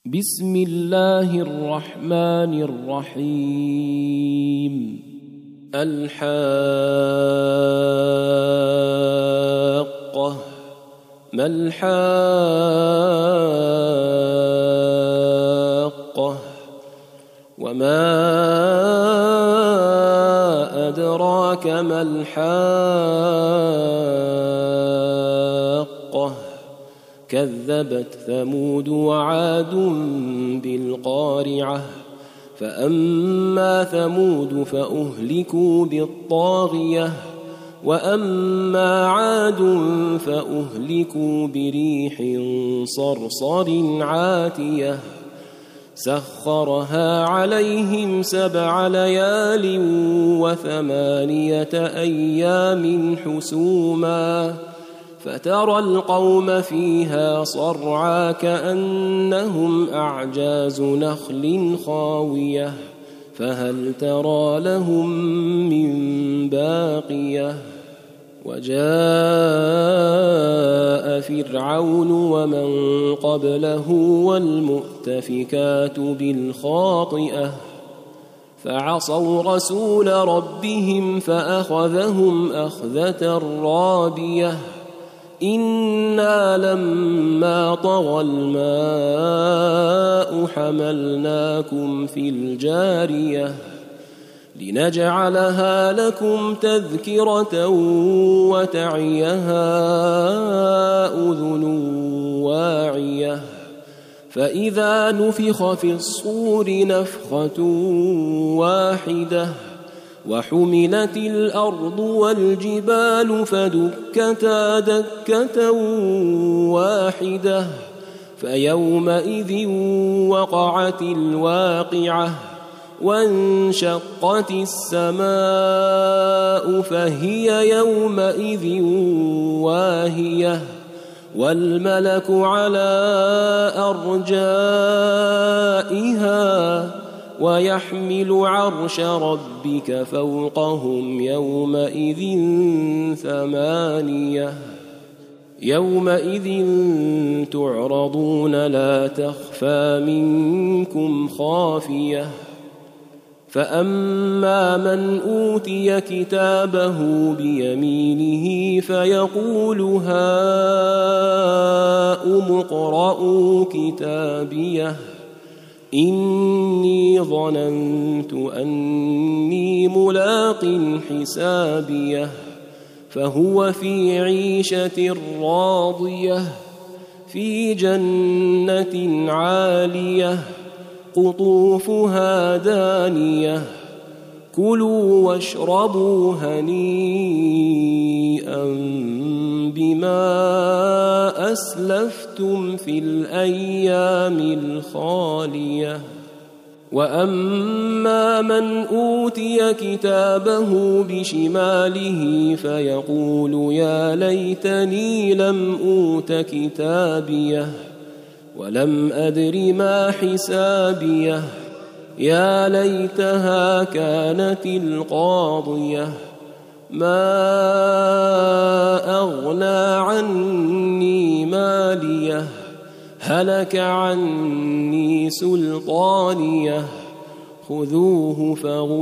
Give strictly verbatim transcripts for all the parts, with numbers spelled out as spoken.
بسم الله الرحمن الرحيم. الحاقة. ما الحاقة؟ وما أدراك ما الحاقة؟ كذبت ثمود وعاد بالقارعة. فأما ثمود فأهلكوا بالطاغية، وأما عاد فأهلكوا بريح صرصر عاتية سخرها عليهم سبع ليال وثمانية أيام حسوما، فترى القوم فيها صرعى كأنهم أعجاز نخل خاوية، فهل ترى لهم من باقية؟ وجاء فرعون ومن قبله والمؤتفكات بالخاطئة فعصوا رسول ربهم فأخذهم أخذة رابية. إنا لما طغى الماء حملناكم في الجارية لنجعلها لكم تذكرة وتعيها أذن واعية. فإذا نفخ في الصور نفخة واحدة وحملت الأرض والجبال فدكتا دكة واحدة فيومئذ وقعت الواقعة وانشقت السماء فهي يومئذ واهية والملك على أرجائها ويحمل عرش ربك فوقهم يومئذ ثمانية. يومئذ تعرضون لا تخفى منكم خافية. فأما من أوتي كتابه بيمينه فيقول هاؤم اقرءوا كتابيه إني ظننت أني ملاق حسابيه فهو في عيشة راضية في جنة عالية قطوفها دانية كلوا واشربوا هنيئا بما أسلفتم في الأيام الخالية. وأما من أوتي كتابه بشماله فيقول يا ليتني لم أوت كتابيه ولم أدر ما حسابيه يا ليتها كانت القاضية ما أغنى عني ماليه هلك عني سلطانيه خذوه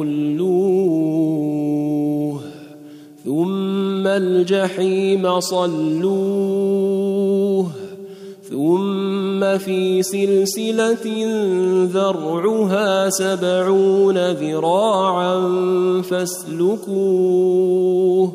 فغلوه ثم الجحيم صلوه ثم في سلسلة ذرعها سبعون ذراعا فاسلكوه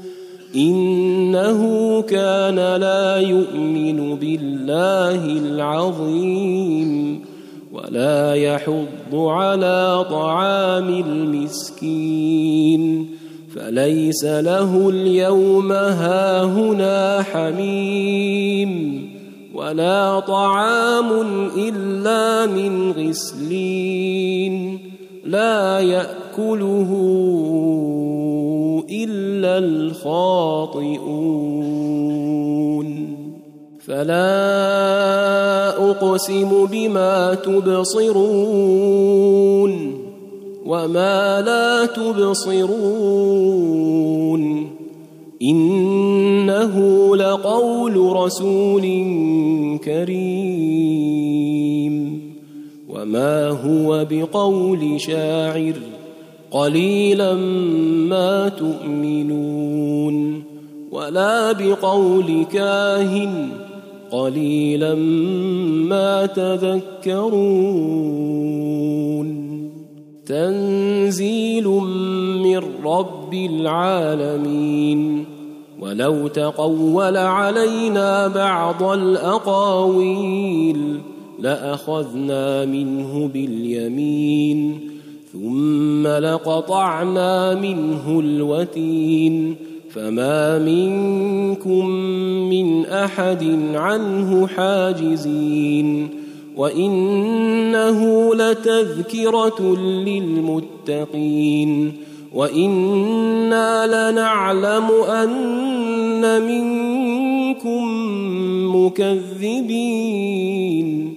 إنه كان لا يؤمن بالله العظيم ولا يحض على طعام المسكين فليس له اليوم هاهنا حميم ولا طعام إلا من غسلين لا يأكله إلا الخاطئون. فلا أقسم بما تبصرون وما لا تبصرون إنه لقول رسول كريم وما هو بقول شاعر قليلا ما تؤمنون ولا بقول كاهن قليلا ما تذكرون تنزيل من رب العالمين ولو تقول علينا بعض الأقاويل لأخذنا منه باليمين ثم لقطعنا منه الوتين فما منكم من أحد عنه حاجزين وإنه لتذكرة للمتقين وإنا لنعلم أن منكم مكذبين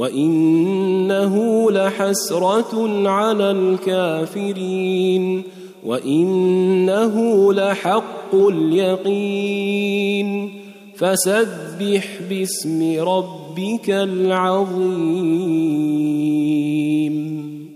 وإنه لحسرة على الكافرين وإنه لحق اليقين فسبح باسم ربك العظيم.